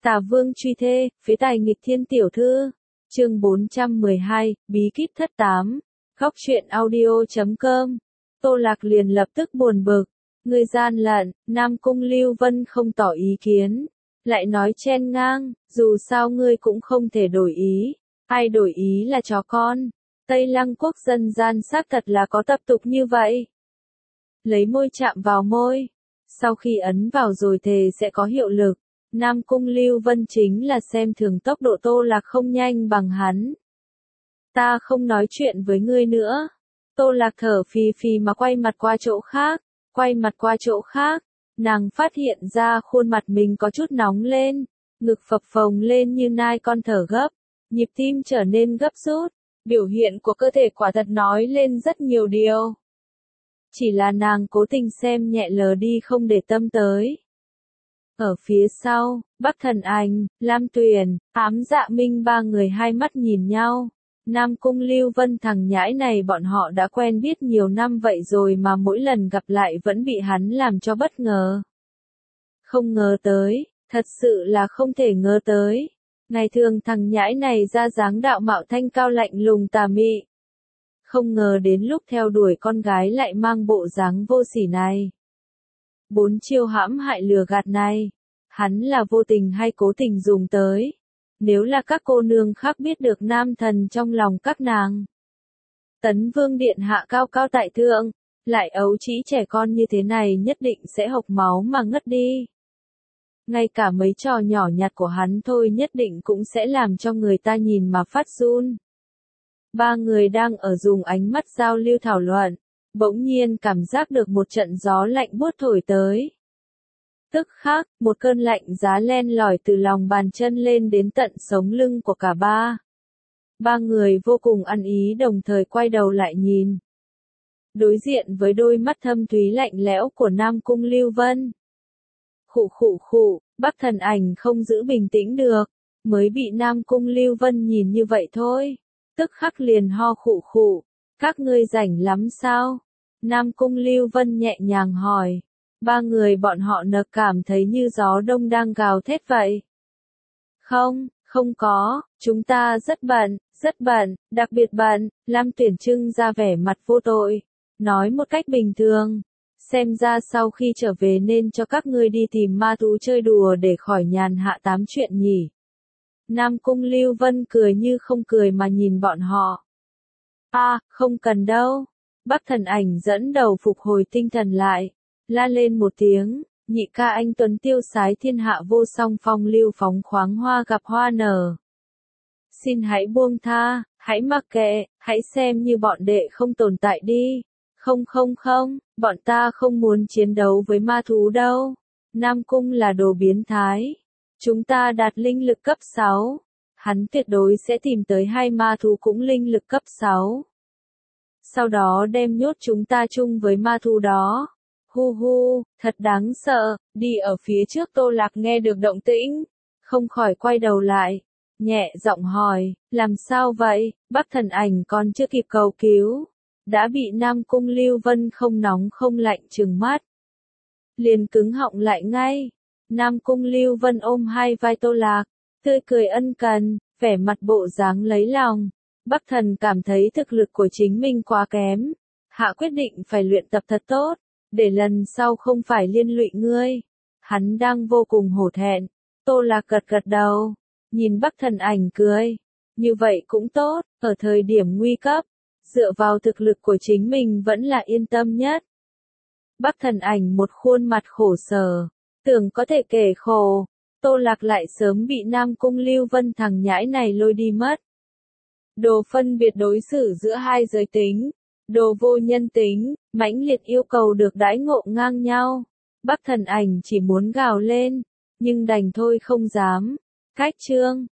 Tà Vương truy thê, phế tài nghịch thiên tiểu thư. Chương 412, bí kíp thất tám. Góc truyện audio.com. Tô Lạc liền lập tức buồn bực. Người gian lận, Nam Cung Lưu Vân không tỏ ý kiến. Lại nói chen ngang, dù sao ngươi cũng không thể đổi ý. Ai đổi ý là chó con. Tây Lăng quốc dân gian xác thật là có tập tục như vậy. Lấy môi chạm vào môi. Sau khi ấn vào rồi thề sẽ có hiệu lực. Nam Cung Lưu Vân chính là xem thường tốc độ Tô Lạc không nhanh bằng hắn. Ta không nói chuyện với ngươi nữa. Tô Lạc thở phì phì mà quay mặt qua chỗ khác. Nàng phát hiện ra khuôn mặt mình có chút nóng lên, ngực phập phồng lên như nai con thở gấp, nhịp tim trở nên gấp rút, biểu hiện của cơ thể quả thật nói lên rất nhiều điều. Chỉ là nàng cố tình xem nhẹ lờ đi không để tâm tới. Ở phía sau, Bắc Thần Ảnh, Lam Tuyền, Ám Dạ Minh ba người hai mắt nhìn nhau. Nam Cung Lưu Vân thằng nhãi này bọn họ đã quen biết nhiều năm vậy rồi mà mỗi lần gặp lại vẫn bị hắn làm cho bất ngờ. Không ngờ tới, thật sự là không thể ngờ tới. Ngày thường thằng nhãi này ra dáng đạo mạo thanh cao lạnh lùng tà mị. Không ngờ đến lúc theo đuổi con gái lại mang bộ dáng vô sỉ này. 4 chiêu hãm hại lừa gạt này, hắn là vô tình hay cố tình dùng tới. Nếu là các cô nương khác biết được nam thần trong lòng các nàng. Tấn Vương điện hạ cao cao tại thượng, lại ấu trĩ trẻ con như thế này nhất định sẽ hộc máu mà ngất đi. Ngay cả mấy trò nhỏ nhặt của hắn thôi nhất định cũng sẽ làm cho người ta nhìn mà phát run. Ba người đang ở dùng ánh mắt giao lưu thảo luận, bỗng nhiên cảm giác được một trận gió lạnh buốt thổi tới. Tức khắc, một cơn lạnh giá len lỏi từ lòng bàn chân lên đến tận sống lưng của cả ba. Ba người vô cùng ăn ý đồng thời quay đầu lại nhìn. Đối diện với đôi mắt thâm thúy lạnh lẽo của Nam Cung Lưu Vân. Khụ, Bắc Thần Ảnh không giữ bình tĩnh được, mới bị Nam Cung Lưu Vân nhìn như vậy thôi. Tức khắc liền ho khụ, các ngươi rảnh lắm sao? Nam Cung Lưu Vân nhẹ nhàng hỏi. Ba người bọn họ nực cảm thấy như gió đông đang gào thét vậy. Không có, chúng ta rất bận, đặc biệt bận. Lam Tuyển Trưng ra vẻ mặt vô tội, nói một cách bình thường. Xem ra sau khi trở về nên cho các ngươi đi tìm ma thú chơi đùa để khỏi nhàn hạ tám chuyện nhỉ. Nam Cung Lưu Vân cười như không cười mà nhìn bọn họ. Không cần đâu. Bắc Thần Ảnh dẫn đầu phục hồi tinh thần lại. La lên một tiếng, nhị ca anh tuấn tiêu sái thiên hạ vô song phong lưu phóng khoáng hoa gặp hoa nở. Xin hãy buông tha, hãy mặc kệ, hãy xem như bọn đệ không tồn tại đi. Không, bọn ta không muốn chiến đấu với ma thú đâu. Nam Cung là đồ biến thái. Chúng ta đạt linh lực cấp 6. Hắn tuyệt đối sẽ tìm tới hai ma thú cũng linh lực cấp 6. Sau đó đem nhốt chúng ta chung với ma thú đó. Hu, thật đáng sợ. Đi ở phía trước Tô Lạc nghe được động tĩnh, không khỏi quay đầu lại, nhẹ giọng hỏi, làm sao vậy? Bắc Thần Ảnh còn chưa kịp cầu cứu, đã bị Nam Cung Lưu Vân không nóng không lạnh trừng mắt. Liền cứng họng lại ngay. Nam Cung Lưu Vân ôm hai vai Tô Lạc, tươi cười ân cần, vẻ mặt bộ dáng lấy lòng. Bắc Thần cảm thấy thực lực của chính mình quá kém, hạ quyết định phải luyện tập thật tốt, để lần sau không phải liên lụy ngươi. Hắn đang vô cùng hổ thẹn. Tô Lạc gật đầu, nhìn Bắc Thần Ảnh cười. Như vậy cũng tốt, ở thời điểm nguy cấp, dựa vào thực lực của chính mình vẫn là yên tâm nhất. Bắc Thần Ảnh một khuôn mặt khổ sở, tưởng có thể kể khổ. Tô Lạc lại sớm bị Nam Cung Lưu Vân thằng nhãi này lôi đi mất. Đồ phân biệt đối xử giữa hai giới tính, đồ vô nhân tính, mãnh liệt yêu cầu được đãi ngộ ngang nhau. Bắc Thần Ảnh chỉ muốn gào lên, nhưng đành thôi không dám. Cách chương